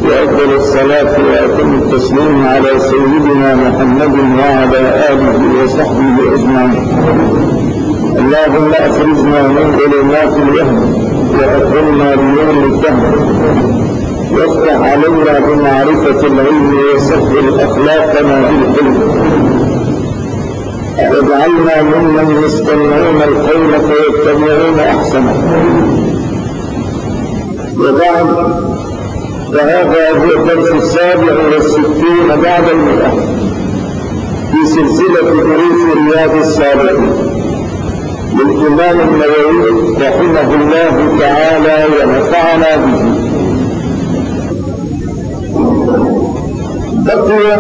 وأفضل الصلاة وأتم التسليم على سيدنا محمد وعلى آله وصحبه أجمعين. اللهم أخرجنا من ظلمات الوهم وأكرمنا بنور الفهم، وافتح علينا بمعرفة العلم وسهل أخلاقنا بالحلم، واجعلنا ممن يستمعون القول فيتبعون أحسنه. وبعد، فهذا هو الدرس 67 بعد 100 في سلسلة دروس رياض الصالحين للإمام النووي رحمه الله تعالى ونفعنا به. بقي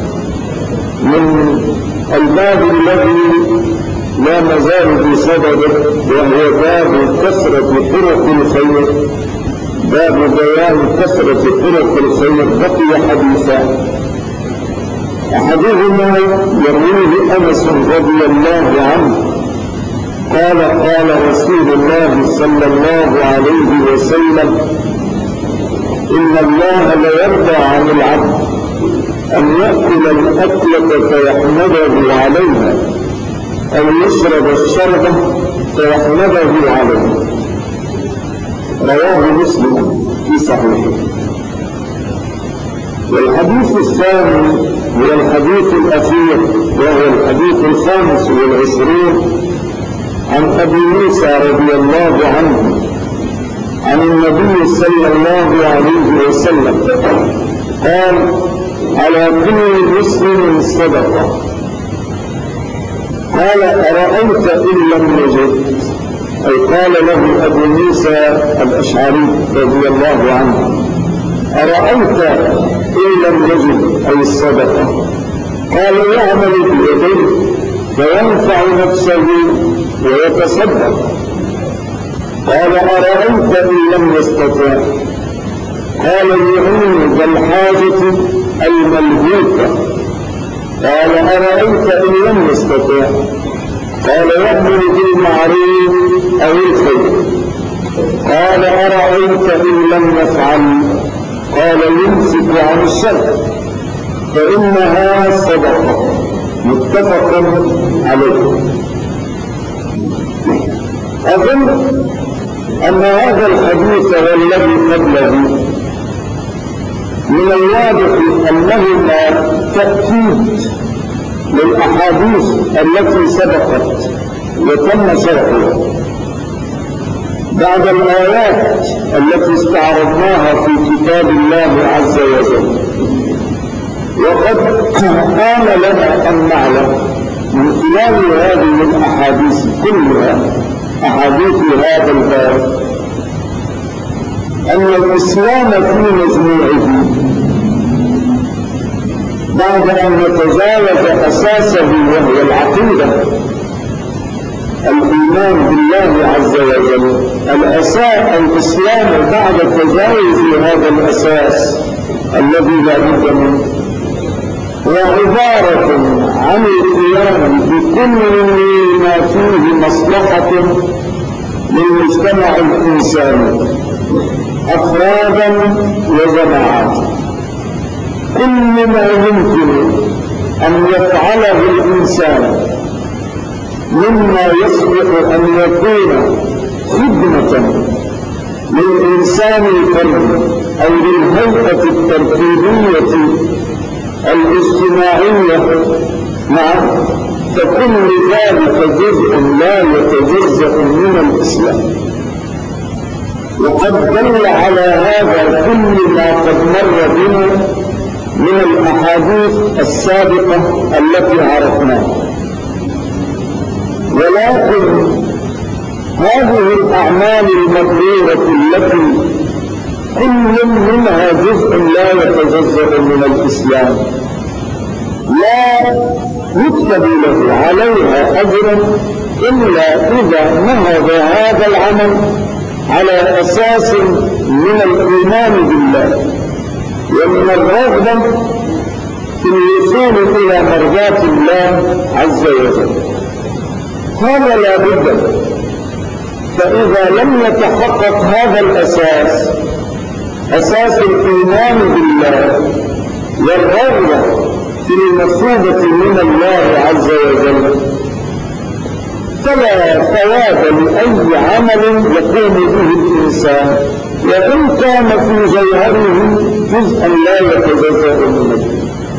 من الباب الذي لا مزال بصدده، وهو باب كثرة طرق الخير، باب بيان كثرة طرق الخير. بقي حديثان، أحدهما يرويه أنس رضي الله عنه قال: قال رسول الله صلى الله عليه وسلم: إن الله ليرضى عن العبد أن يأكل الأكلة فيحمده عليها، أو يشرب الشربة فيحمده عليها. رواه مسلم في صحيحه. والحديث الثاني هو الحديث الأخير، وهو الحديث 25 عن أبي موسى رضي الله عنه عن النبي صلى الله عليه وسلم قال: على كل مسلم صدقة. قال: أرأيت إن لم يجد؟ أي قال له أبو موسى الأشعري رضي الله عنه: أرأيت إن لم يجد أي الصدقة؟ قال: يعمل بيديه فينفع نفسه ويتصدق. قال: أرأيت إن لم يستطع؟ قال: يعين ذا الحاجة الملهوفة. قال: أرأيت إن لم يستطع؟ قال: يأمر بالمعروف أو الخير. قال: أرأيت إن لم يفعل؟ قال: يمسك عن الشر، فإنها صدقة. متفق عليه. أظن أن هذا الحديث والذي قبله من الواضح أنهما تأكيد للأحاديث التي سبقت وتم شرحها بعد الآيات التي استعرضناها في كتاب الله عز وجل. وقد قام لنا أن نعلم من خلال هذه الأحاديث كلها، أحاديث هذا الباب، أن الإسلام في مجموعه بعد أن يتجاوز أساسه وهو العقيدة، الإيمان بالله عز وجل، الإسلام بعد تجاوز هذا الأساس الذي لا بد منه هو عبارة عن القيام بكل ما فيه مصلحة للمجتمع الإنساني، أفرادا وجماعات. كل ما يمكن أن يفعله الإنسان مما يصلح أن يكون خدمة للإنسان الفردي أو للهيئة الترتيبية الاجتماعية، فكل ذلك جزء لا يتجزأ من الإسلام. وقد دل على هذا كل ما قد مر بنا من الأحاديث السابقة التي عرفناها. ولكن هذه الأعمال المبرورة التي كل منها جزء لا يتجزأ من الإسلام لا يكتب له عليها أجر إلا إذا نهض هذا العمل على أساس من الإيمان بالله ومن الرغبة في الوصول إلى مرضاة الله عز وجل. هذا لا بد. فإذا لم يتحقق هذا الأساس أساس الإيمان بالله والرغبة في المثوبة من الله عز وجل، فلا ثواب لأي عمل يقوم به الإنسان وإن كان في جوهره جزءا لا يتجزأ منه.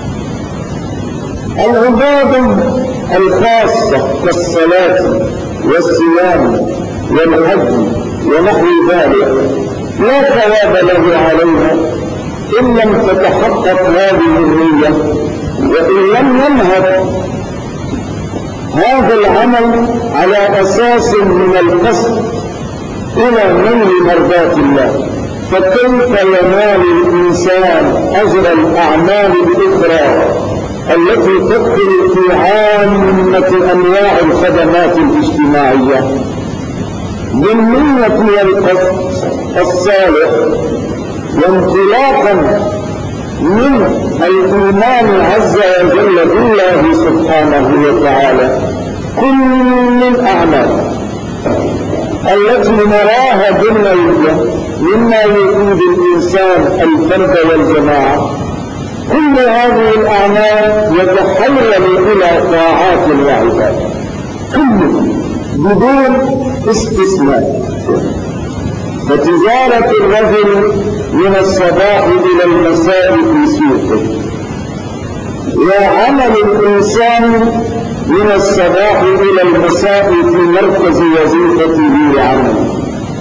العبادة الخاصة كالصلاة والصيام والحج ونحو ذلك لا ثواب له عليها إن لم تتحقق هذه النية، وإن لم ينهض هذا العمل على أساس من القصد إلى نيل مرضاة الله، فكيف ينال الإنسان أجر الأعمال الأخرى التي تدخل في عامة أنواع الخدمات الاجتماعية بالنية والقصد الصالح، وانطلاقا من الإيمان عز وجل بالله سبحانه وتعالى. كل الأعمال التي نراها بالنية مما يفيد الإنسان الفرد والجماعة، كل هذه الأعمال يتحول إلى طاعات وعبادات كله بدون استثناء. فتجارة الرجل من الصباح إلى المساء في سوقه، وعمل الإنسان من الصباح إلى المساء في مركز وظيفته وعمله،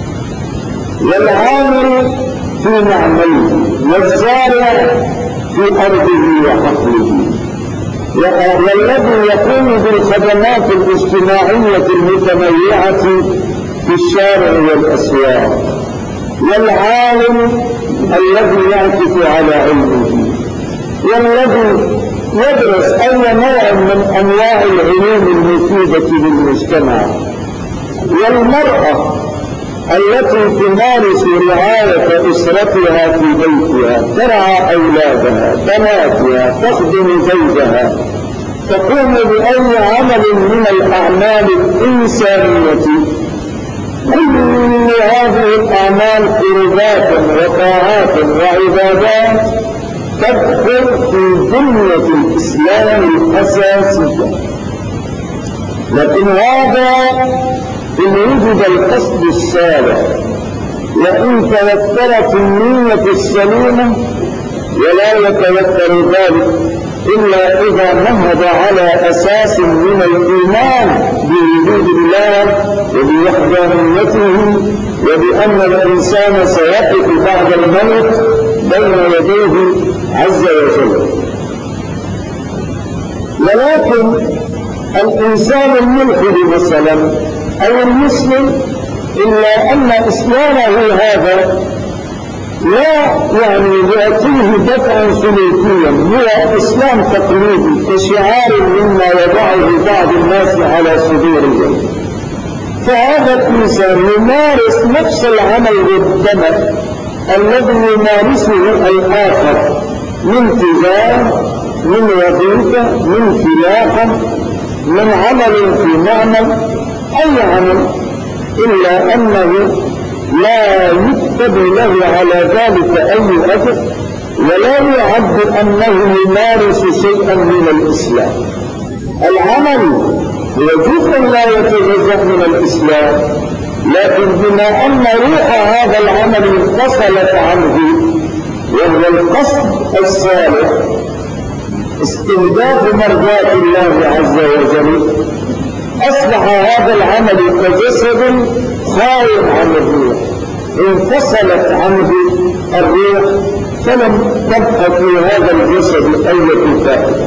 والعامل في معمله، والزارع في أرضه وحقله، والذي يقوم بالخدمات الاجتماعية المتنوعة في الشارع والأسواق، والعالم الذي يعكف على علمه، والذي يدرس أي نوع من أنواع العلوم المفيدة للمجتمع، والمرأة التي تمارس رعاية أسرتها في بيتها، ترعى أولادها بناتها، تخدم زوجها، تقوم بأي عمل من الأعمال الإنسانية. كل هذه الأعمال قربات وطاعات وعبادات تدخل في بنية الإسلام الأساسية، لكن هذا إن وجد القصد الصالح وإن توفرت النية السليمة، ولا يتوفر ذلك إلا إذا نهض على أساس من الإيمان بوجود الله وبوحدانيته، وبأن الإنسان سيقف بعد الموت بين يديه عز وجل. ولكن الإنسان الملحد مثلا أو المسلم، إلا أن إسلامه هذا لا يأتيه دفعا سلوكيا، هو إسلام تقليدي كشعار مما يضعه بعض الناس على صدورهم، فهذا الإنسان يمارس نفس العمل والدمر الذي يمارسه الآخر من تجارة، من وظيفة، من فلاحة، من عمل في معمل، أي عمل، إلا أنه لا يكتب له على ذلك أي أجر، ولا يعد أنه يمارس شيئا من الإسلام. العمل هو جزء لا يتجزأ من الإسلام، لكن بما أن روح هذا العمل انفصلت عنه، وهو القصد الصالح استهداف مرضاة الله عز وجل، أصبح هذا العمل كجسد خارج عن الروح، انفصلت عنه الروح، فلم تبقى في هذا الجسد أي فائدة.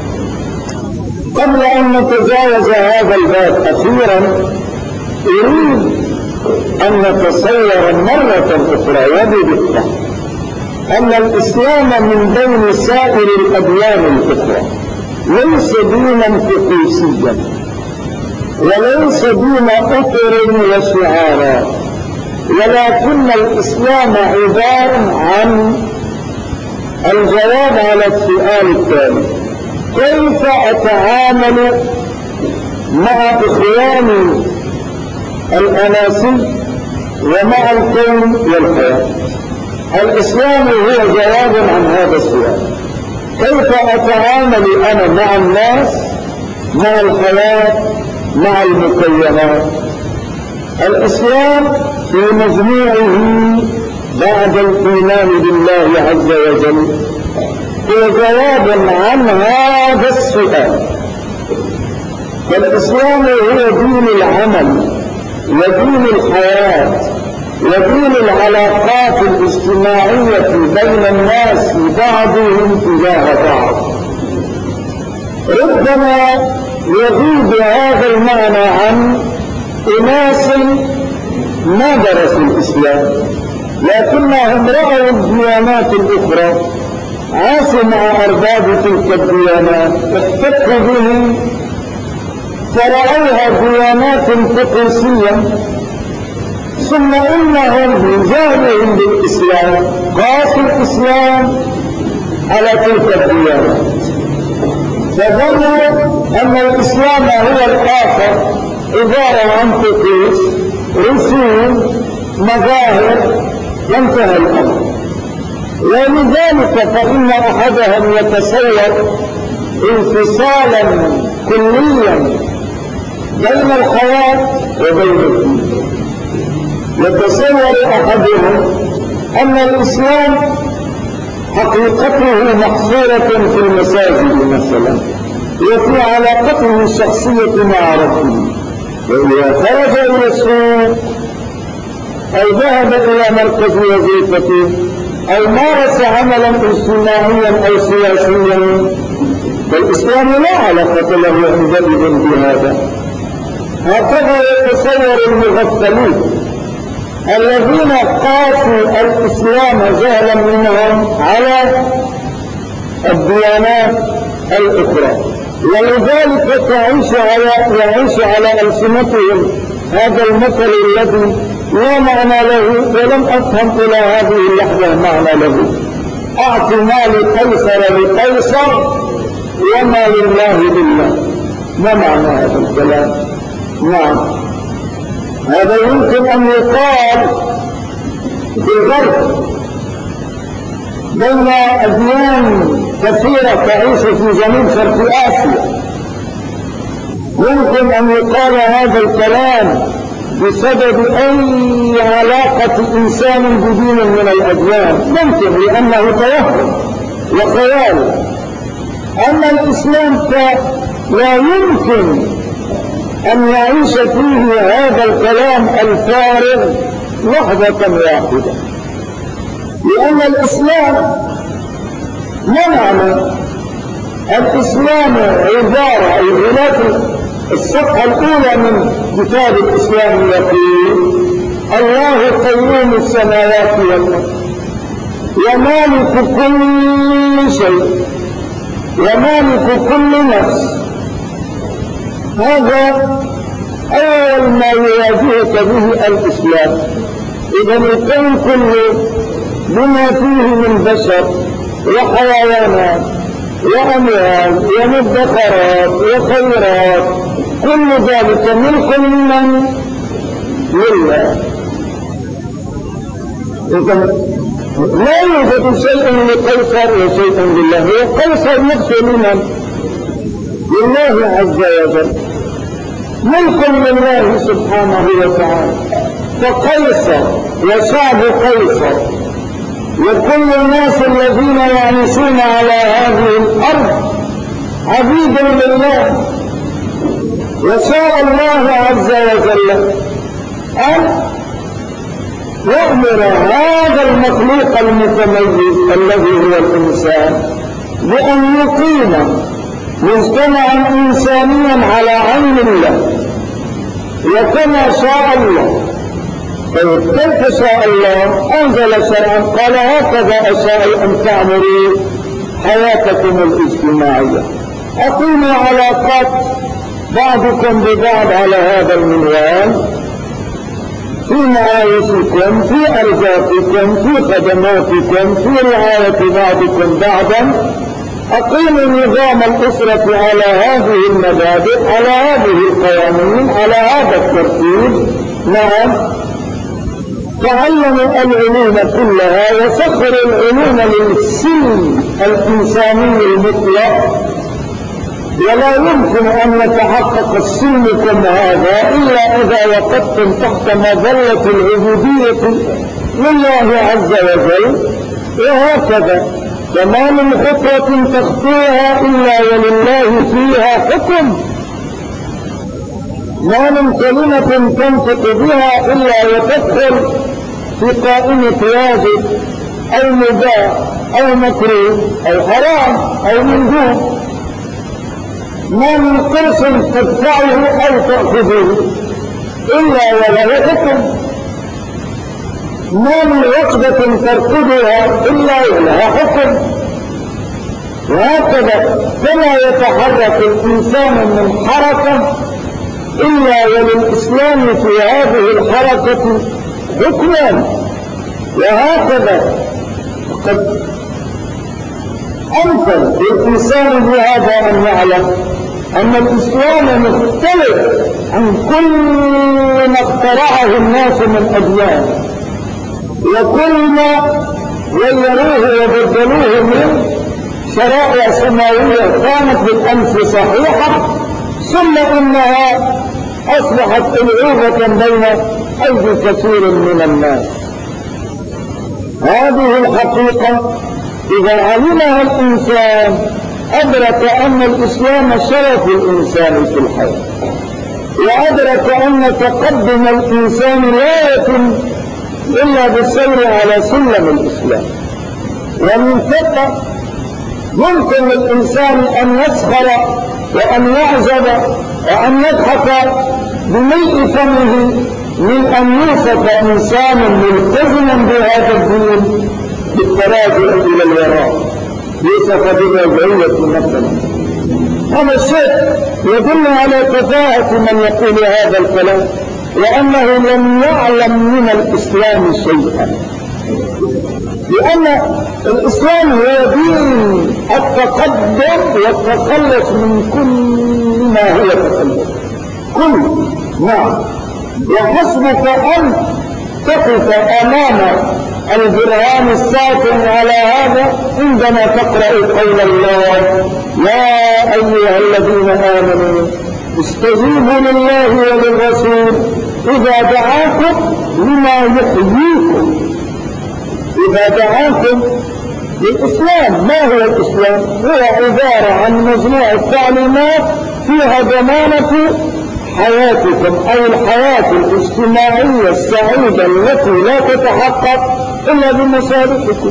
قبل أن نتجاوز هذا الباب أخيرا، أريد أن نتصور مرة أخرى وبدقة أن الإسلام من بين سائر الأديان الأخرى ليس دينا طقوسيا، وليس دين أطر وشعارات، ولكن الإسلام عبارة عن الجواب على السؤال التالي: كيف أتعامل مع إخواني الأناسي ومع الكون والحياة؟ الإسلام هو جواب عن هذا السؤال: كيف أتعامل أنا مع الناس، مع الحياة، مع المكونات؟ الإسلام في مجموعه بعد الإيمان بالله عز وجل هو جواب عن هذا السؤال. فالإسلام هو دين العمل ودين الحياة ودين العلاقات الاجتماعية بين الناس بعضهم تجاه بعض. ربما يغيب هذا المعنى عن أناس ما درسوا الإسلام، لكنهم رأوا الديانات الأخرى، عاشوا مع أرباب تلك الديانات، احتكوا بهم فرأوها ديانات طقوسية، ثم إنهم بجهلهم بالإسلام قاسوا الإسلام على تلك الديانات، فظنوا أن الإسلام هو الآخر عبارة عن طقوس، رسوم، مظاهر، وانتهى الأمر. ولذلك فإن أحدهم يتصور انفصالا كليا بين الحياة وبين الدين. يتصور أحدهم أن الإسلام حقيقته محصورة في المساجد مثلا وفي علاقته الشخصية مع ربه، وإذا خرج إلى السوق أو ذهب إلى مركز وظيفته أو مارس عملا اجتماعيا أو سياسيا فالإسلام لا علاقة له عندئذ بهذا. هكذا يتصور المغفلين الذين قاسوا الإسلام جهلا منهم على الديانات الأخرى، ولذلك يعيش على ألسنتهم هذا المثل الذي لا معنى له ولم أفهم إلى هذه اللحظة معنى له: أعط ما لقيصر لقيصر وما لله لله. ما معنى هذا الكلام؟ نعم، هذا يمكن أن يقال في الغرب بين أديان كثيرة تعيش في جنوب شرق آسيا. يمكن أن يقال هذا الكلام بسبب أي علاقة إنسان بدين من الأديان، ممكن لأنه توهم وخيال. أما الإسلام لا يمكن أن يعيش فيه هذا الكلام الفارغ لحظة واحدة، لأن الإسلام ما معنى؟ الإسلام عبارة الغلاف الصفحة الأولى من كتاب الإسلام يقول: الله قيوم السماوات والأرض ومالك كل شيء ومالك كل نفس. هذا أول ما يواجهك به الإسلام. إذا الكون كله بما فيه من بشر وحيوانات وأموال ومدخرات وخيرات كل ذلك ملك من لله. إذا لا يوجد شيء لقيصر وشيء لله، وقيصر نفسه لله عز وجل، ملك لله سبحانه وتعالى. فقيصر وشعب قيصر وكل الناس الذين يعيشون على هذه الأرض عبيد لله. وشاء الله عز وجل أن يأمر هذا المخلوق المتميز الذي هو الإنسان بأن يقيم مجتمعا إنسانيا على عين الله وكما شاء الله. كيف شاء الله؟ أنزل شرعا قال: هكذا أشاء أن تعمروا حياتكم الاجتماعية، أقيموا علاقات بعضكم ببعض على هذا المنوال في معايشكم، في أرزاقكم، في خدماتكم، في رعاية بعضكم بعضا. أقيموا نظام الأسرة على هذه المبادئ، على هذه القوانين، على هذا الترتيب. نعم، تعلموا العلوم كلها وسخروا العلوم للسلم الإنساني المطلق، ولا يمكن أن يتحقق السلم كما هذا إلا إذا وقفتم تحت مظلة العبودية لله عز وجل. وهكذا وما من خطوة تخطوها إلا ولله فيها حكم، ما من كلمة تنطق بها إلا وتدخل في قائمة واجب أو مباح أو مكروه أو حرام أو مندوب. ما من قرص تدفعه أو تأخذه إلا وله حكم، ما من وقفة تركضها إلا ولها حكم. وهكذا فلا يتحرك الإنسان من حركة إلا وللإسلام في هذه الحركة حكما. وهكذا قد أمكن للإنسان بهذا أن يعلم أن الإسلام مختلف عن كل ما اخترعه الناس من أديان، وكل ما غيروه وبدلوه من شرائع سماوية كانت بالأمس صحيحة، ثم إنها أصبحت ألعوبة بين أيدي كثير من الناس. هذه الحقيقة إذا علمها الإنسان أدرك أن الإسلام شرف الإنسان في الحياة، وأدرك أن تقدم الإنسان لا يتم إلا بالسير على سلم الإسلام. ومن ثم ممكن للإنسان أن يسخر وأن يعزب وأن يضحك بملء فمه من أن يوصف إنسانا ملتزما بهذا الدين بالتراجع إلى الوراء، يوصف بالرجعية مثلا. هذا الشيء يدل على كفاءة من يقول هذا الكلام، وأنه لم يعلم من الإسلام شيئا، لأن الإسلام هو دين التقدم والتخلص من كل ما هو تخلص كل. نعم، وحسبك أن تقف أمام البرهان الساطع على هذا عندما تقرأ قول الله: يا أيها الذين آمنوا استجيبوا لله وللرسول إذا دعاكم لما يحييكم. إذا دعاكم للإسلام. ما هو الإسلام؟ هو عبارة عن مجموعة تعليمات فيها ضمانة حياتكم أو الحياة الاجتماعية السعيدة التي لا تتحقق إلا بمصالحكم.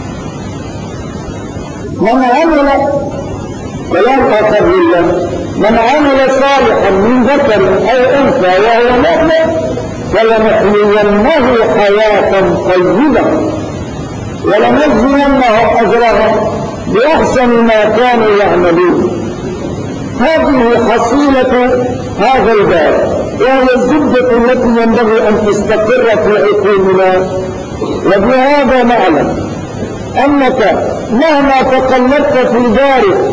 من عمل كلام آخر لله: من عمل صالحا من ذكر أو أنثى وهو مؤمن فلنحيينه حياة طيبة ولنجزينهم أجرهم بأحسن ما كانوا يعملون. هذه حصيلة هذا الباب، وهي الزبدة التي ينبغي أن تستقر في عقولنا. وبهذا نعلم أنك مهما تقلبت في دارك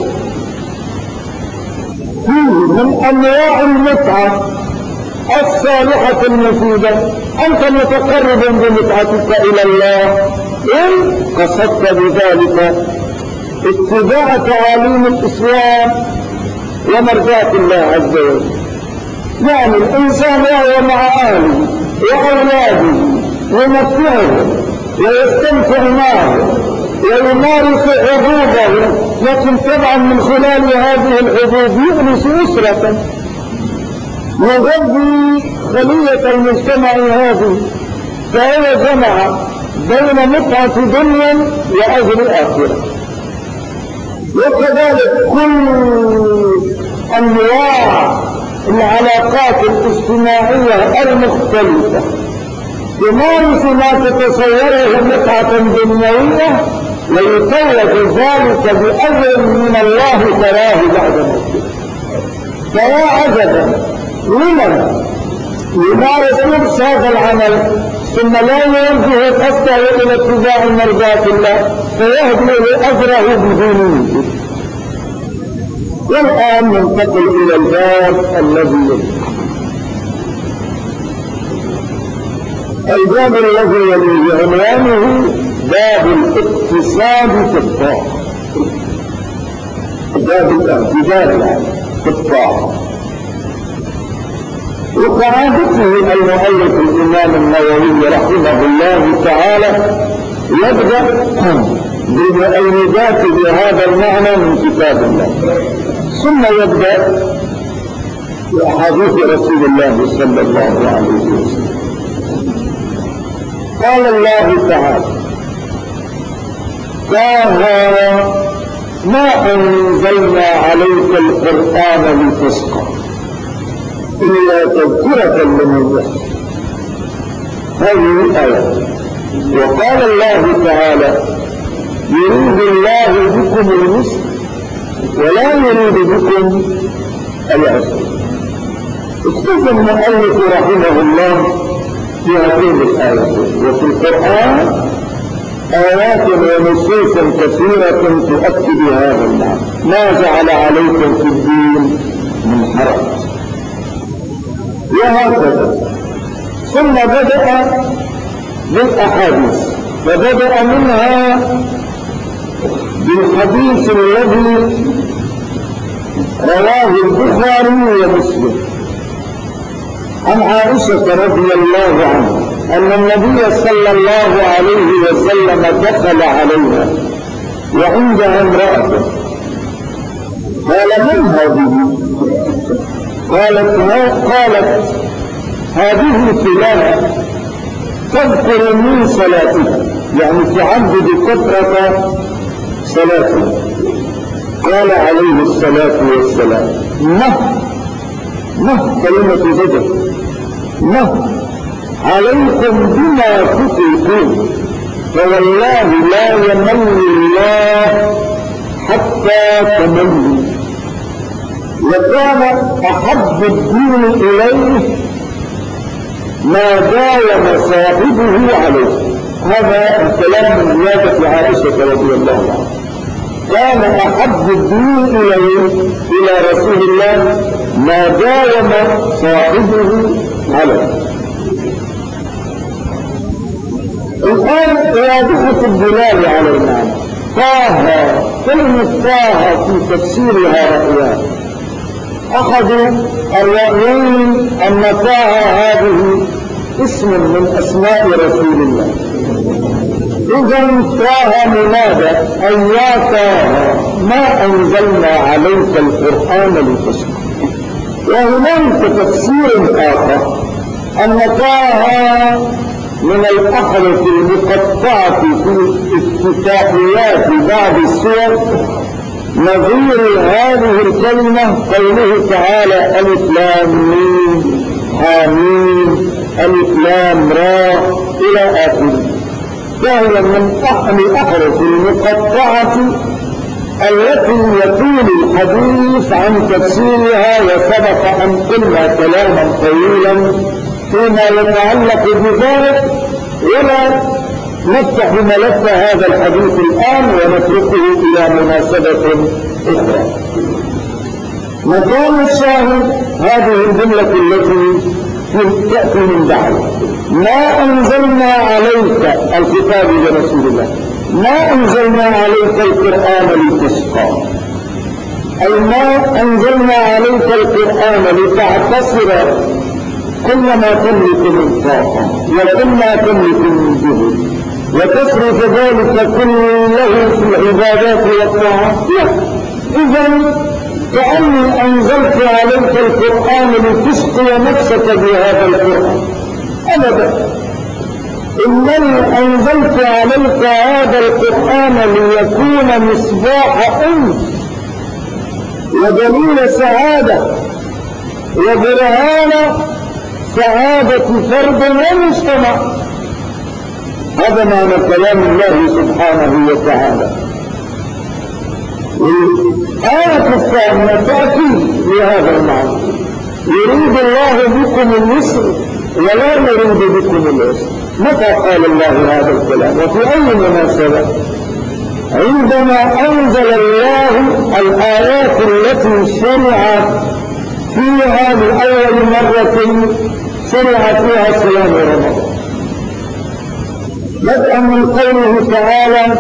فيه من أنواع المتعة الصالحة المفيدة، أنت متقرب بمتعتك إلى الله إن قصدت بذلك اتباع تعاليم الإسلام ومرضاة الله عز وجل. يعني الإنسان وهو مع أهله وأولاده يمتعه ويستمتع معه ويمارس حظوظه، لكن طبعا من خلال هذه الحظوظ يؤنس أسرة، يغذي خلية المجتمع هذه، فهو جمع بين متعة دنيا وأجر آخرة. وكذلك كل أنواع العلاقات الاجتماعية المختلفة تمارس ما تتصوره متعة دنيوية، ويتوج ذلك بأجر من الله تراه بعد موته. فيا عجبا لمن يمارس نفس هذا العمل ثم لا يوجه قصده إلى اتباع مرضاة الله فيهدي أجره بدونه. والآن ننتقل إلى الباب الذي يلي. الباب الذي يليه عنوانه باب الاقتصاد في الطاعة، باب الاعتدال في الطاعة. وكعادته المؤلف الإمام النووي رحمه الله تعالى يبدأ بالمؤيدات بهذا المعنى من كتاب الله، ثم يبدأ بأحاديث رسول الله صلى الله عليه وسلم. قال الله تعالى: طه ما أنزلنا عليك القرآن لتشقى إلا تذكرة لمن يخشى. هذه الآية. وقال الله تعالى: يريد الله بكم اليسر ولا يريد بكم العسر. اكتفى المؤلف رحمه الله في هذين الآيتين. وفي القرآن آيات ونصوص كثيرة تؤكد هذا المعنى. ما جعل عليكم في الدين من حرج. وهكذا ثم بدأ بالأحاديث، فبدأ منها بالحديث الذي رواه البخاري ومسلم عن عائشة رضي الله عنها أن النبي صلى الله عليه وسلم دخل عليها وعندها امرأة. قال: من هذه؟ قالت: هذه فلانة تذكر من صلاتها، يعني تعبد كثرة صلاتها. قال عليه الصلاة والسلام: مه كلمة زجر، مه عليكم بما تطيقون، فوالله لا يمل الله حتى تملوا. وكان أحب الدين إليه ما داوم صاحبه عليه. هذا الكلام من زيادة عائشة رضي الله عنها. كان أحب الدين إلى رسول الله ما داوم صاحبه عليه. الآن واضحة الدلالة على المعنى. طه، كلمة طه في تفسيرها رأيان. أحد الرأيين أن طه هذه اسم من أسماء رسول الله، إذن طه منادى أي يا طه ما أنزلنا عليك القرآن لتشقى. وهناك تفسير آخر أن طه من الأحرف المقطعة في افتتاحيات بعض السور، نظير هذه الكلمة قوله تعالى: ألف لام ميم حاميم ألف لام را إلى آخره. فهي من الأحرف المقطعة التي يطول الحديث عن تفسيرها، وسبق أن قلنا كلاما طويلا فيما يتعلق بذلك، ولا نفتح ملف هذا الحديث الآن ونتركه إلى مناسبة أخرى. مكان الشاهد هذه الجملة التي تأتي من بعد: ما أنزلنا عليك الكتاب لرسول الله، ما أنزلنا عليك القرآن لتشقى، أي ما أنزلنا عليك القرآن لتعتصر كل ما تملك من طاقة وكل ما تملك من جهد وتصرف ذلك كله في العبادات والطاعات. إذن كأني أنزلت عليك القرآن لتسقي نفسك بهذا القرآن أبدا، إنني أنزلت عليك هذا القرآن ليكون مصباح أنس ودليل سعادة وبرهان سعادة فرد ومجتمع. هذا معنى كلام الله سبحانه وتعالى. الآية الثانية تأتي لهذا المعنى: يريد الله بكم اليسر ولا يريد بكم العسر. متى قال الله هذا الكلام وفي أي مناسبة؟ عندما أنزل الله الآيات التي شرعت فيها لأول مرة شرع فيها صيام رمضان، بدءا من قوله تعالى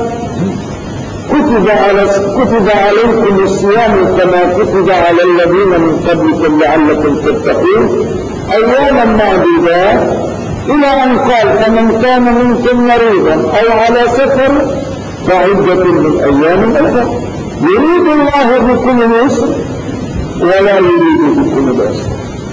كتب عليكم الصيام كما كتب على الذين من قبلكم لعلكم تتقون أياما معدودات إلى أن قال فمن كان منكم مريضا أو على سفر فعدة من أيام أخرى يريد الله بكم اليسر ولا يريد بكم العسر.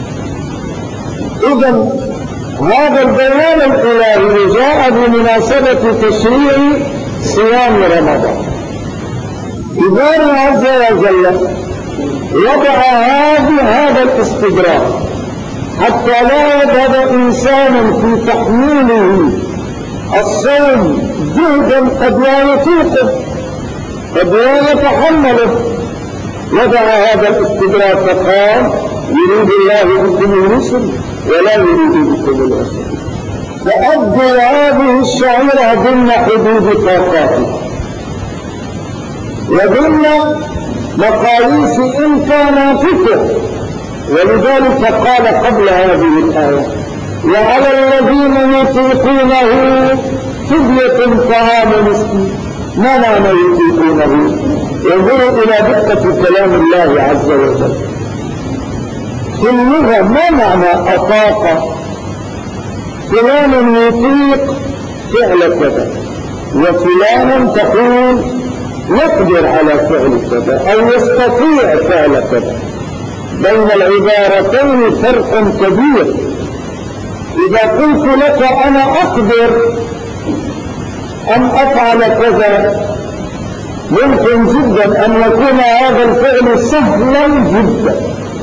إذن هذا البيان الإلهي جاء بمناسبة تشريع صيام رمضان. الله عز وجل وضع هذا الاستدراك حتى لا يذهب إنسان في تحميله الصوم جهدا قد لا يطيقه قد لا يتحمله. وضع هذا الاستدراك فقال يريد الله بكم اليسر ولا يريد بكم العسر فأدوا هذه الشعيرة ضمن حدود طاقاته وضمن مقاييس إمكاناتكم. ولذلك قال قبل هذه الآية وعلى الذين يطيقونه فدية طعام مسكين. ما معنى يطيقونه؟ ينظروا إلى دقة كلام الله عز وجل في اللغة. ما معنى أطاق؟ فلان يطيق فعل كذا وفلان تقول يقدر على فعل كذا أو يستطيع فعل كذا. بين العبارتين فرق كبير. إذا قلت لك أنا أقدر أن أفعل كذا ممكن جدا أن يكون هذا الفعل سهلا جدا.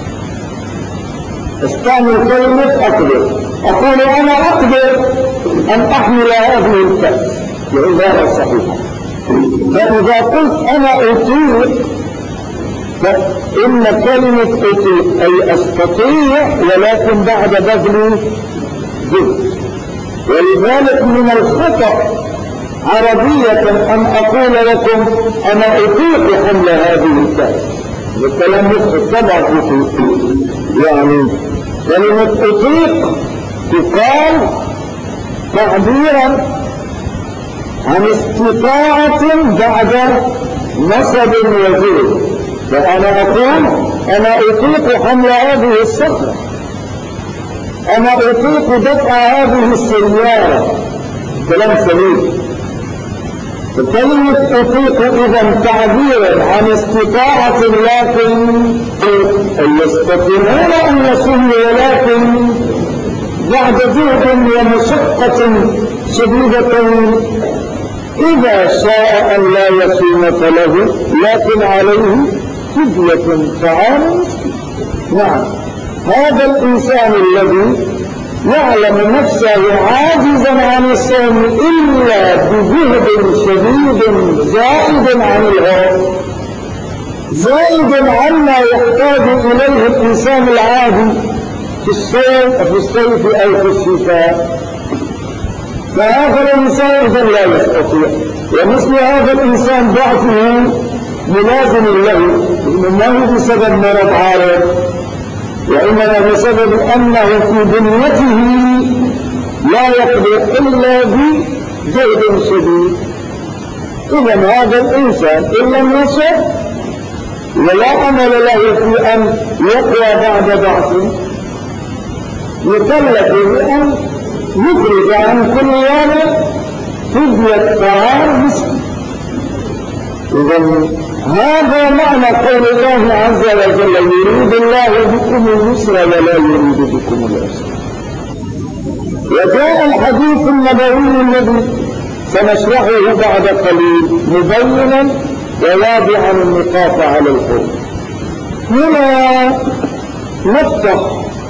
استعمل كلمة أقدر. أقول أنا أقدر أن أحمل هذه الكأس بعبارة صحيحة. فإذا قلت أنا أطيق فإن كلمة أطيق أي أستطيع ولكن بعد بذل جهد. ولذلك من الخطأ عربية أن أقول لكم أنا أطيق حمل هذه الكأس. بالكلام يخطئ طبعا يعني كلمة أطيق تقال تعبيرا عن استطاعة بعد نصب وجهد. فأنا أقول أنا أطيق حمل هذه الصخرة أنا أطيق دفع هذه السيارة. كلام سليم. فكلمة أطيق إذا تعبيرا عن استطاعة لكن يستطيعون أن يصلوا ولكن بعد جهد ومشقة شديدة. إذا شاء أن لا يصوم فله لكن عليه فدية طعام مسكين. نعم هذا الإنسان الذي يعلم نفسه عاجزا عن الصوم إلا بجهد شديد زائد عن الغرض زائد عما يحتاج إليه الإنسان العادي في الصيف أو في الشتاء. فهذا الإنسان إذا لا يستطيع. ومثل هذا الإنسان ضعفه ملازم له إنه بسبب مرض عارض وإنما بسبب أنه في بنيته لا يقدر إلا بجهد شديد. إذا هذا الإنسان إن لم يصب ولا أمل له في أن يقوى بعد ضعف يكلف بأن يخرج عن كل يوم فدية طعام مسكين. إذن هذا معنى قول الله عز وجل يريد الله بكم اليسر ولا يريد بكم العسر. وجاء الحديث النبوي الذي سنشرحه بعد قليل مبينا وواضعا النقاط على الحروف. هنا نفتح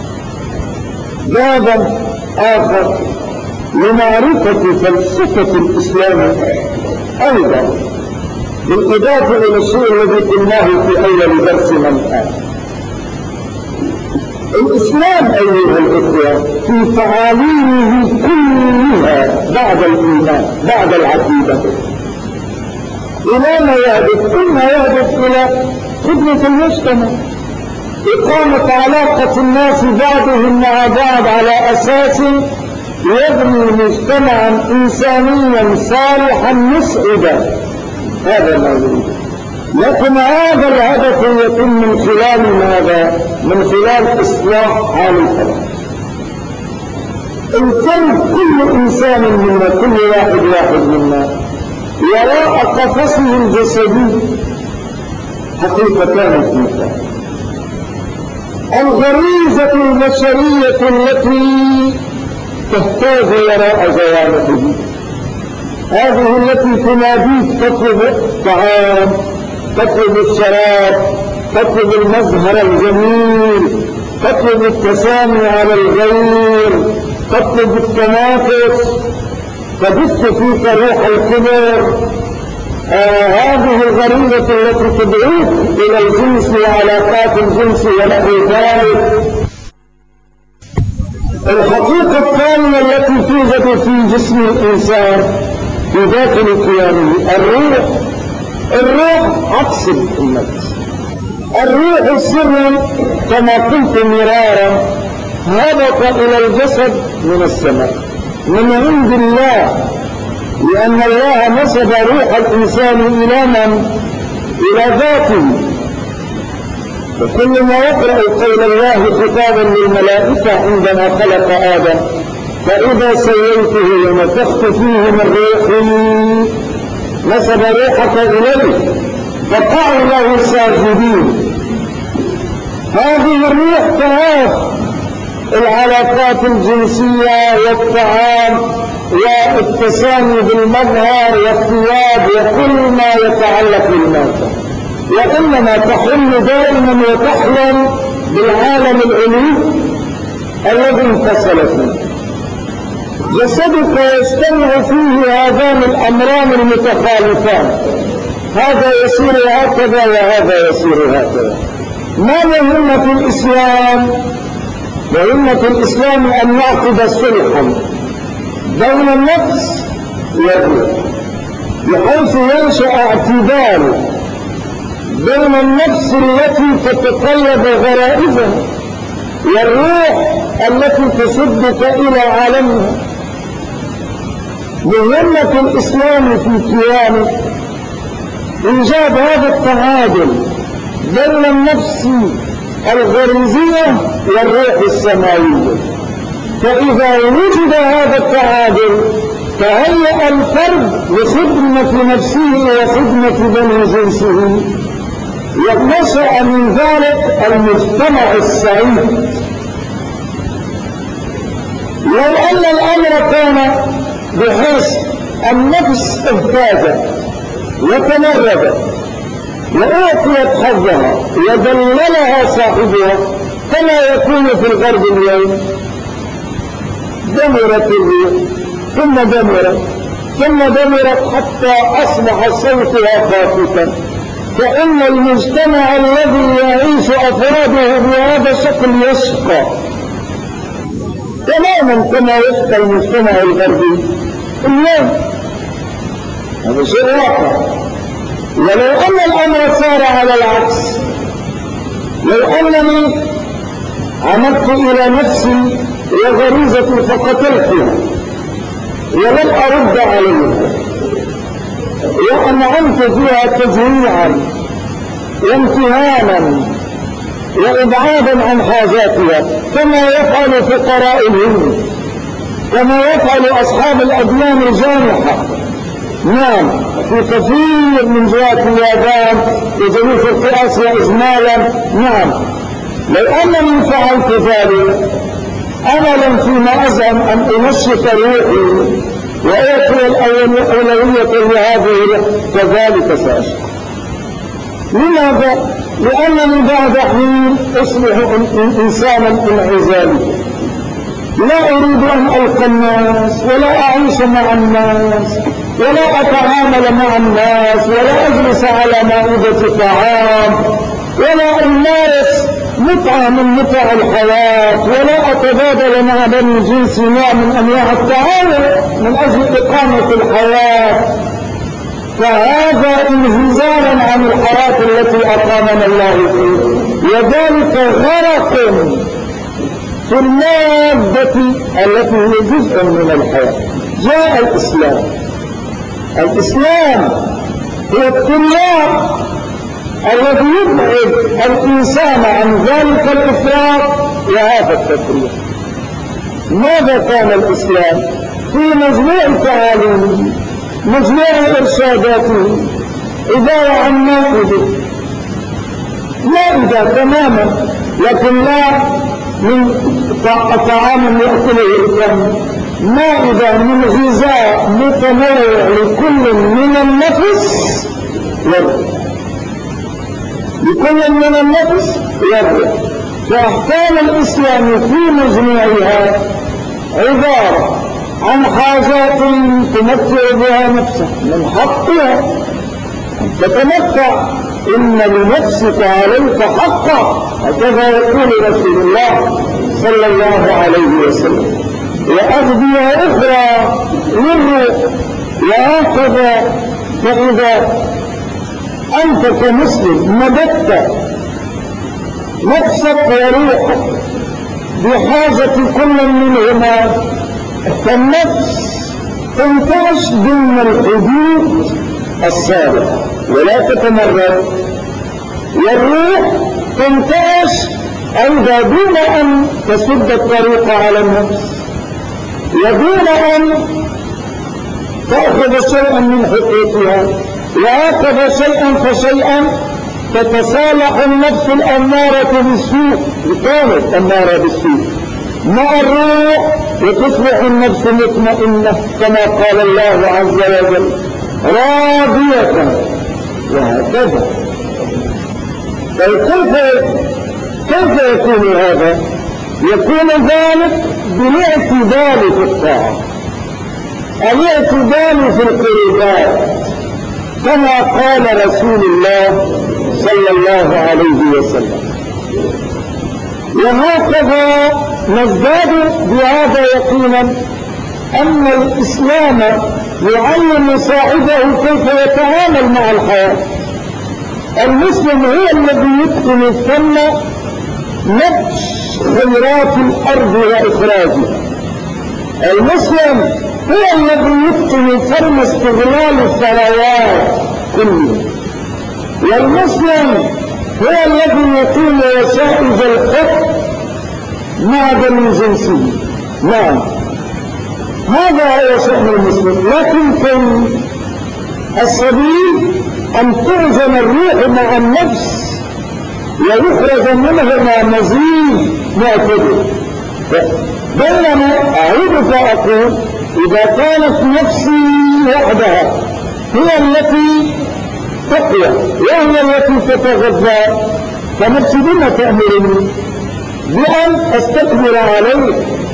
بابا آخر لمعرفة فلسفة الإسلام أيضا بالإضافة إلى الشيء الذي قلناه في أول درسنا الآن. الإسلام أيها الإخوة في تعاليمه كلها بعد الإيمان بعد العقيدة إلى ما يهدف؟ إما يهدف إلى خدمة المجتمع، إقامة علاقة الناس بعضهم مع بعض على أساس يبني مجتمعا إنسانيا صالحا مسعدا، هذا ما يريد. لكن هذا الهدف يتم من خلال ماذا؟ من خلال إصلاح حال الفرد. الفرد كل إنسان منا، كل واحد منا وراء قفصه الجسدي حقيقتان اثنتان: الغريزة البشرية التي تحتاج وراء جوانبه، هذه التي تناديك تطلب الطعام، تطلب الشراب، تطلب المظهر الجميل، تطلب التسامي على الغير، تطلب التنافس، تبث فيك روح الكبر. هذه الغريزة التي تدعوك إلى الجنس وعلاقات الجنس ونحو ذلك. الحقيقة الثانية التي توجد في جسم الإنسان في داخل كيانه الروح عكس النفس. الروح سر كما قلت مرارا هبط إلى الجسد من السماء من عند الله، لأن الله نسب روح الإنسان إلى من؟ إلى ذاته. وكل ما يقرأ قول الله خطابا للملائكة عندما خلق آدم: فإذا سويته ونفخت فيه من روحي، نسب روحك إليه فقعوا له ساجدين. هذه الروح تعاف العلاقات الجنسية والطعام والتسامي بالمظهر والثياب وكل ما يتعلق بالمادة، وإنما تحل دائما وتحلم بالعالم العلوي الذي انفصل فيه. جسدك يجتمع فيه هذان الأمران المتخالفان، هذا يصير هكذا وهذا يصير هكذا. ما مهمة الإسلام؟ مهمة الإسلام أن يعقد صلحا بين النفس والروح، بحيث ينشأ اعتدال بين النفس التي تتطلب غرائزها والروح التي تشدك إلى عالمها. مهمة الإسلام في كيانه إيجاد هذا التعادل بين النفس الغريزية والروح السماوية. فإذا وجد هذا التعادل تهيأ الفرد لخدمة نفسه وخدمة بني جنسه، ونشأ من ذلك المجتمع السعيد. لو أن الأمر كان بحيث النفس اهتازت وتمردت وأعطيت حظها وذللها صاحبها كما يكون في الغرب اليوم، دمرت الروح ثم دمرت حتى أصبح صوتها خافتا. فإن المجتمع الذي يعيش أفراده بهذا الشكل يشقى تماما كما يشقى المجتمع الغربي اليوم. هذا شيء واقع. ولو أن الأمر صار على العكس، لو أنني عمدت إلى نفسي وغريزتي فقتلتها ولم أرد عليها وأنعمت فيها تجميعا وامتهانا وإبعادا عن حاجاتها كما يفعل فقراء الهند، كما يفعل أصحاب الأديان الجامحة. نعم، في كثير من جهات اليابان وجنوب شرق آسيا إجمالا. نعم، لو أنني فعلت ذلك أملا فيما أزعم أن أنشط روحي وأعطي الأولوية لهذه كذلك سأشقى. لماذا؟ لأنني بعد حين أصبح إنسانا انعزاليا، لا أريد أن ألقى الناس ولا أعيش مع الناس ولا أتعامل مع الناس ولا أجلس على مائدة طعام ولا أمارس متعة من متع الحياة ولا أتبادل مع بني جنسي نوع من أنواع التعاون من أجل إقامة الحياة. فهذا انهزاما عن الحياة التي أقامنا الله فيه، وذلك غرق في المادة التي هي جزء من الحياة. جاء الإسلام هو الترياق الذي يبعد الإنسان عن ذلك الإفراط وهذا التفريط. ماذا كان الإسلام؟ في مجموع تعاليمه، مجموع إرشاداته، عبارة عن مائدة تماما، لكن لا من طعام يأكله الإنسان، مائدة من غذاء متنوع لكل من النفس والروح، لكل من النفس والروح. فأحكام الإسلام في مجموعها عبارة عن حاجات تمتع بها نفسك، من حقها أن تتمتع، إن لنفسك عليك حقا، هكذا يقول رسول الله صلى الله عليه وسلم. وأغذية أخرى للروح، وهكذا فإذا أنت كمسلم مددت نفسك وروحك بحاجة كل منهما، فالنفس تنتعش ضمن الحدود السابقة ولا تتمرد، والروح تنتعش أيضا دون أن تسد الطريق على النفس، ودون أن تأخذ شيئا من حقوقها، وهكذا شيئا فشيئا تتصالح النفس الأمارة بالسوء، كانت أمارة بالسوء، مع الروح وتصبح النفس مطمئنة كما قال الله عز وجل راضية، وهكذا. كيف يكون هذا؟ يكون ذلك بالاعتدال في الطاعة، الاعتدال في القربات، كما قال رسول الله صلى الله عليه وسلم. وهكذا نزداد بهذا يقينا أن الإسلام يعلم صاحبه كيف يتعامل مع الحياة. المسلم هو الذي يتقن الفن نبش خيرات الأرض وإخراجها، المسلم هو الذي يتقن فن استغلال الثروات كلها، والمسلم هو الذي يقيم وسائل الحكم مع بني جنسه. نعم، هذا هو شأن المسلم. لكن كان السبيل أن توزن الروح مع النفس ويخرج منهما مزيد معتدل. بينما أعود فأقول إذا كانت نفسي وحدها هي التي تقوى وهي التي تتغذى، فنفسي بما تأمرني؟ بأن أستكبر عليه،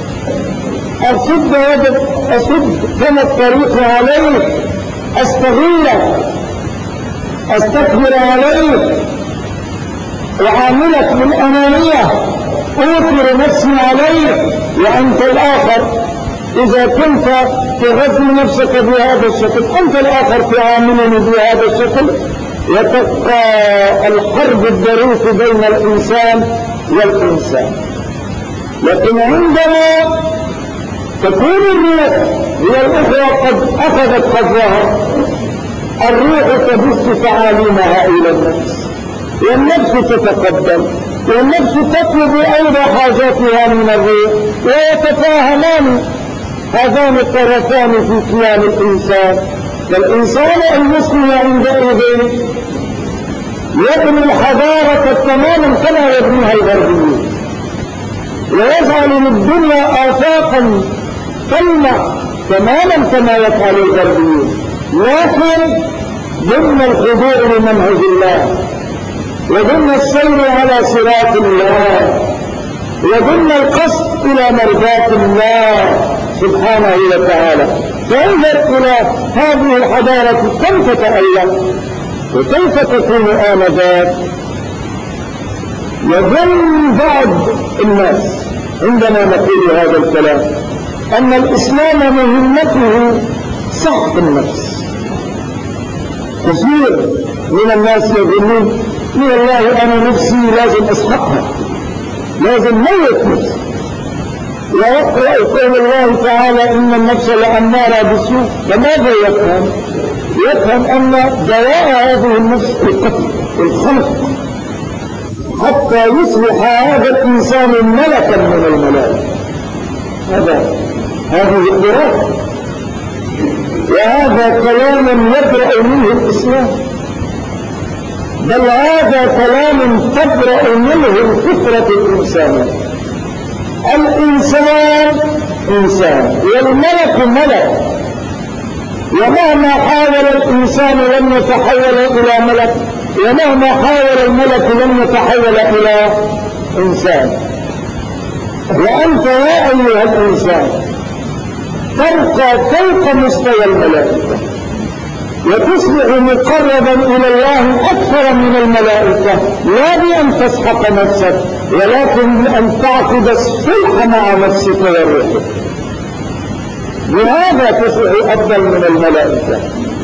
أسد كما الطريق عليه، أستغله، أستكبر عليه، وعاملك بالأنانية، أوفر نفسي عليه، وأنت الآخر إذا كنت تغذي نفسك بهذا الشكل، أنت الآخر تعاملني بهذا الشكل، وتبقى الحرب الضروس بين الإنسان والإنسان. لكن عندما تكون الروح هي الأخرى قد أخذت حظها، الروح تبث تعاليمها إلى النفس، والنفس تتقدم، والنفس تطلب أيضا حاجاتها من الروح، ويتفاهمان هذان الطرفان في كيان الإنسان. فالإنسان المسلم عندئذ يبني الحضارة تماما كما يبنيها الغربيون، ويجعل للدنيا آفاقا تمنع تماما كما يفعل الغربيون، لكن ضمن الخضوع لمنهج الله، وضمن السير على صراط الله، وضمن القصد إلى مرضاة الله سبحانه وتعالى. فانظر إلى هذه الحضارة كم تتألق وكيف تكون آنذاك. يظن بعض الناس عندما نقول هذا الكلام أن الإسلام مهمته سحق النفس. كثير من الناس يظنون والله أنا نفسي لازم أسحقها، لازم موت نفسي، ويقرأ قول الله تعالى إن النفس لأمارة بالسوء، فماذا يفهم؟ يفهم أن دواء هذه النفس القتل الخلق حتى يصبح هذا الإنسان ملكا من الملائكة. هذه الإرادة، وهذا كلام يبرأ منه الإسلام، بل هذا كلام تبرأ منه الفطرة الإنسانية. الإنسان إنسان والملك ملك، ومهما حاول الإنسان لم يتحول إلى ملك، ومهما حاول الملك لم يتحول إلى إنسان. وأنت يا أيها الإنسان ترقى فوق مستوى الملائكة وتصبح مقربا إلى الله أكثر من الملائكة، لا بأن تسحق نفسك ولكن بأن تعقد الصلح مع نفسك وروحك، بهذا تصبح أفضل من الملائكة.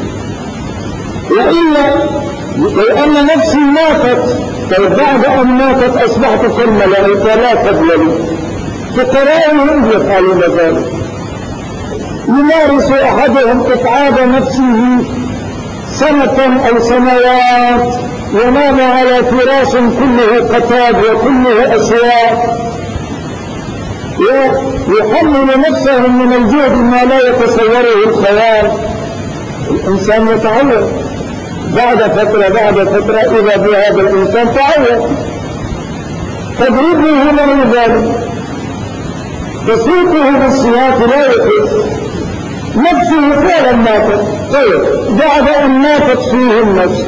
وإلا لأن نفسي ماتت، فبعد أن ماتت أصبحت كالملائكة لا فضل لي. فقرائهم يفعلون ذلك، يمارس أحدهم إتعاب نفسه سنة أو سنوات، ينام على فراش كله قتاد وكله أسواق، ويحمل نفسه من الجهد ما لا يتصوره الخيال. الإنسان يتعود بعد فترة إذا بهذا الإنسان تعود، تضربه من ذلك، تسوقه بالسياط لا يحس، نفسه فعلا ماتت. طيب بعد أن ماتت فيه النفس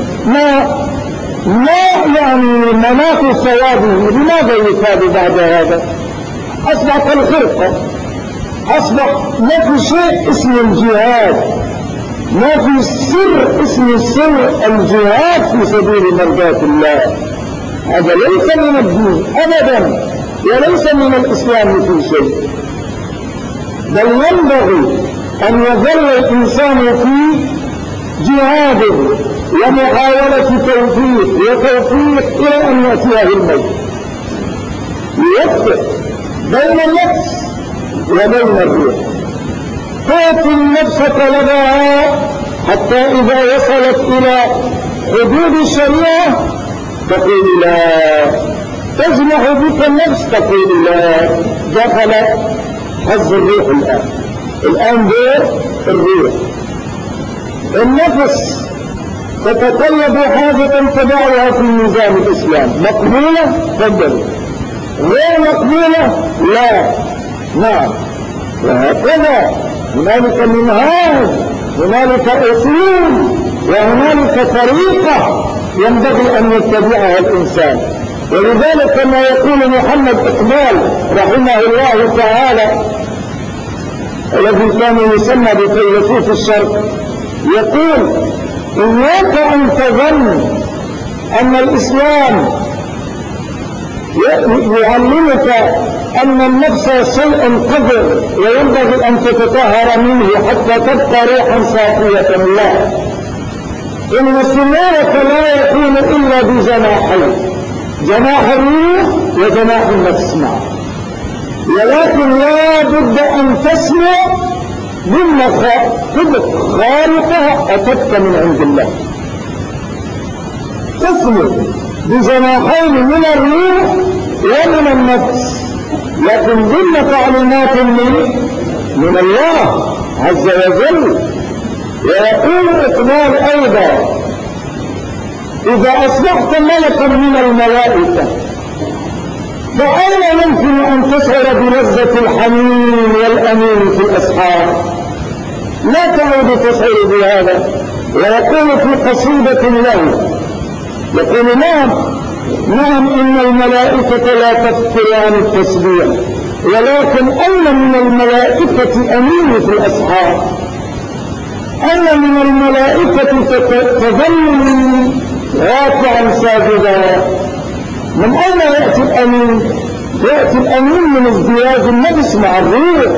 ما يعني مناط ثوابه، لماذا يثاب بعد هذا؟ أصبح كالخرقة، أصبح ما في شيء اسمه الجهاد، ما في سر اسمه سر الجهاد في سبيل مرضاة الله. هذا ليس من الدين أبدا، وليس من الإسلام في شيء، بل ينبغي أن يظل الإنسان في جهاده ومحاولة توفيق إلى أن يأتيه الموت، ليفرق بين النفس وبين الروح. تأتي النفس طلبها حتى إذا وصلت إلى حدود الشريعة تقول لا، تجمع بك النفس تقول لا، دخل حظ الروح الآن دور الروح. النفس تتطلب حاجة تدعوها في ميزان الإسلام، مقبولة تفضل، غير مقبولة لا، نعم. وهكذا هنالك منهاج، هنالك أصول، وهنالك طريقة ينبغي أن يتبعها الإنسان. ولذلك كما يقول محمد إقبال رحمه الله تعالى الذي كان يسمى بفيلسوف الشرق، يقول إياك أن تظن أن الإسلام يعلمك أن النفس شيء قذر وينبغي أن تتطهر منه حتى تبقى روحا صافية لله. إن السماوة لا يكون إلا بجناحين، جناح الروح وجناح النفس معه، ولكن لا بد أن تسمع مما خارقة أتتك من عند الله، تسمع بجناحين من الروح ومن النفس، لكن ضمن تعليمات من الله عز وجل. ويقول إقبال أيضا إذا أصبحت ملكا من الملائكة فأين يمكن أن تشعر بلذة الحنين والأمين في الأسحار؟ لا تعود تشعر بهذا. ويقول في قصيدة له، يقول نعم إن الملائكة لا تفتر عن التسبيح، ولكن أين من الملائكة أمين في الأسحار؟ أين من الملائكة تظل راكعا ساجدا؟ من أين يأتي الأمين؟ يأتي الأمين من ازدواج النفس مع الروح.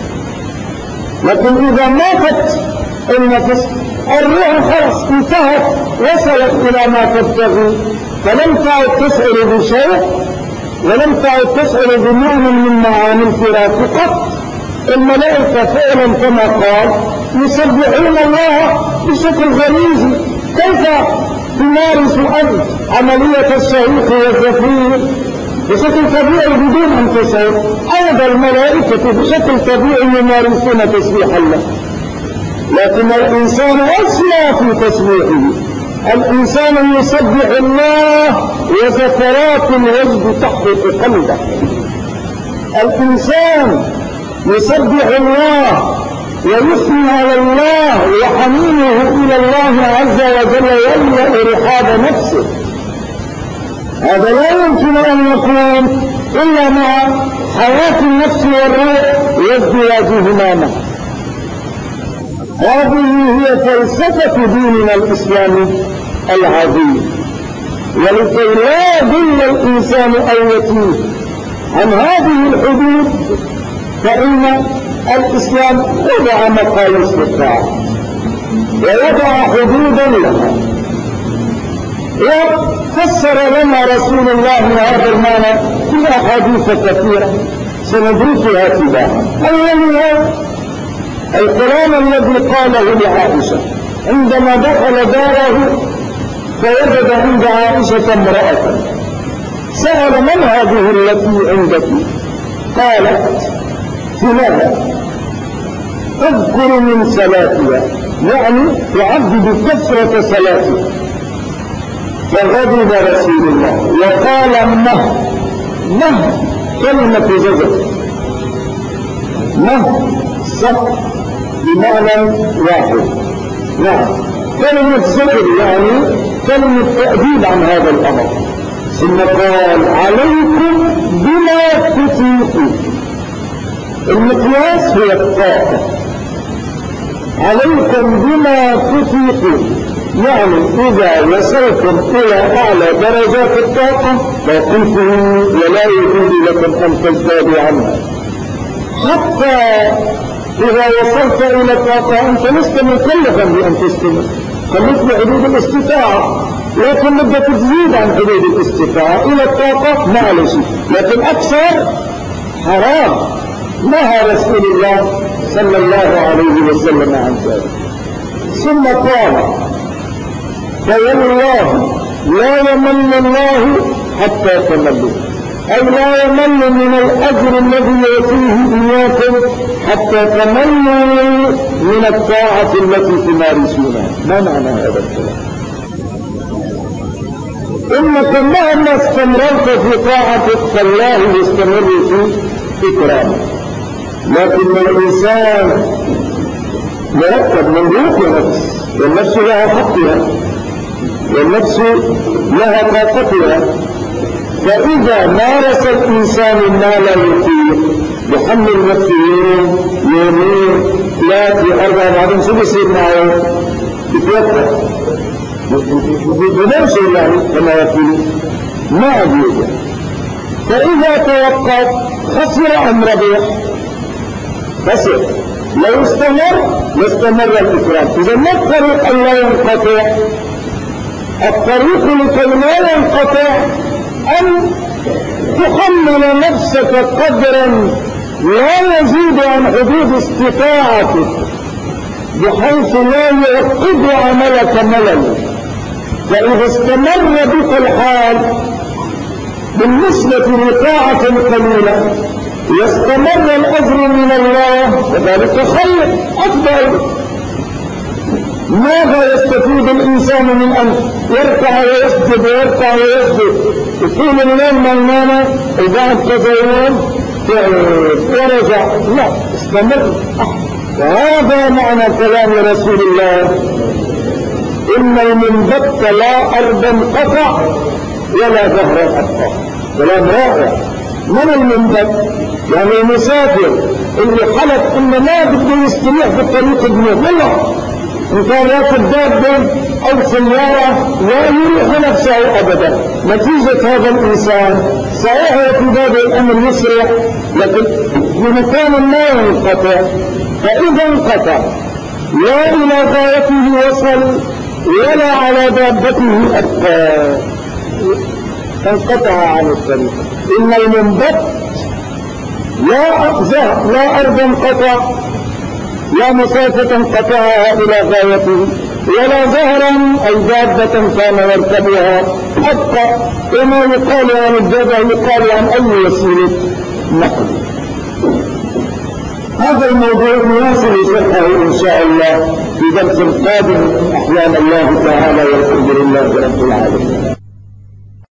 لكن إذا ماتت النفس الروح خلاص انتهت، وصلت إلى ما تبتغي، فلم تعد تشعر بشيء ولم تعد تشعر بمعنى من معاني الفراق قط. الملائكة فعلا كما قال يسبحون الله بشكل غريزي. كيف تمارس أنت عملية الصريخ والزفير بشكل طبيعي بدون أن تشعر؟ أيضا الملائكة بشكل طبيعي يمارسون تسبيح الله، لكن الإنسان أسمى في تسبيحه. الإنسان يسبح الله وزفرات الوجد تحرق قلبه. الإنسان يسبح الله ويثني على الله وحنينه إلى الله عز وجل يملأ رحاب نفسه. هذا لا يمكن أن يكون إلا مع حياة النفس والروح وازدواجهما معا. هذه هي فلسفة ديننا الإسلامي العظيم. ولكي لا يضل الإنسان أو يتيه عن هذه الحدود فإن الإسلام وضع مقاييس للطاعة ووضع حدودا لها، وفسر لنا رسول الله هذا المعنى في أحاديث كثيرة سندرسها تباعا. أولها الكلام الذي قاله لعائشة عندما دخل داره فوجد عند عائشة امرأة. سأل من هذه التي عندك؟ قالت فلانة تذكر من صلاتها، يعني تعد بكثرة صلاتها. فغضب رسول الله وقال مه كلمة زجر، مه صح بمعنى واحد. نعم، كلمة زجر يعني كلمة تأديب عن هذا الأمر. ثم قال عليكم بما تطيقون. المقياس هو الطاقة. عليكم بما تطيقون، يعني إذا وصلتم إلى أعلى درجات الطاقة فقلتم ولا يجوز لكم أن تزدادوا عنها. حتى إذا وصلت إلى الطاقة أنت لست مكلفا بأن تستمر، خليك بحدود الاستطاعة، لكن بدك تزيد عن حدود الاستطاعة إلى الطاقة معلش، لكن أكثر حرام. نهى رسول الله صلى الله عليه وسلم عن ذلك. ثم قال فوالله لا يمل الله حتى تملوا، أي لا يمل من الأجر الذي يأتيه إياكم حتى تملوا من الطاعة التي تمارسونها. ما معنى هذا الكلام؟ إنك مهما استمررت في طاعتك فالله يستمر في إكرامك، لكن الإنسان مركب من روح ونفس، والنفس لها حقها والنفس لها طاقتها. فإذا مارس الإنسان ما لا يطيق يحمل نفسه يومين 3 4 بعدين شو بيصير معه؟ يتوقف بنفسه يعني كما يقول ما أجيبه. فإذا توقف خسر أم ربح؟ خسر. لو استمر الإكرام. إذا ما الطريق أن لا ينقطع؟ الطريق لكي لا ينقطع أن تحمل نفسك قدرا لا يزيد عن حدود استطاعتك بحيث لا يعقد عملك ملل. فإذا استمر بك الحال بالنسبة لطاعة قليلة يستمر الأجر من الله وذلك خير أفضل. ماذا يستفيد الإنسان من أن يركع ويسجد ويركع ويسجد يكون اليوم ميمانا وبعد كذا يوم ورجع؟ لا، استمر. وهذا معنى كلام رسول الله إن المنبت لا أرض انقطع ولا ظهر أبقى. كلام رائع. من المنبت؟ يعني المسافر اللي حلف إنه ما بده يستريح في الطريق الدنيا والله إن كان يأخذ دابة أو سيارة لا يريح نفسه أبدا. نتيجة هذا الإنسان صحيح في باب الأمر يسرع لكن بمكان ما ينقطع. فإذا انقطع لا إلى غايته وصل ولا على دابته أبقى. انقطع عن الطريق. إن المنبت لا أرضا قطع، لا مسافة قطعها إلى غايته، ولا زهرا أي دابة كان يركبها حتى كما يقال عن الدابة يقال عن أي وسيلة نقل. هذا الموضوع نواصل شرحه إن شاء الله في درس قادم أحيان الله تعالى والحمد لله رب العالمين.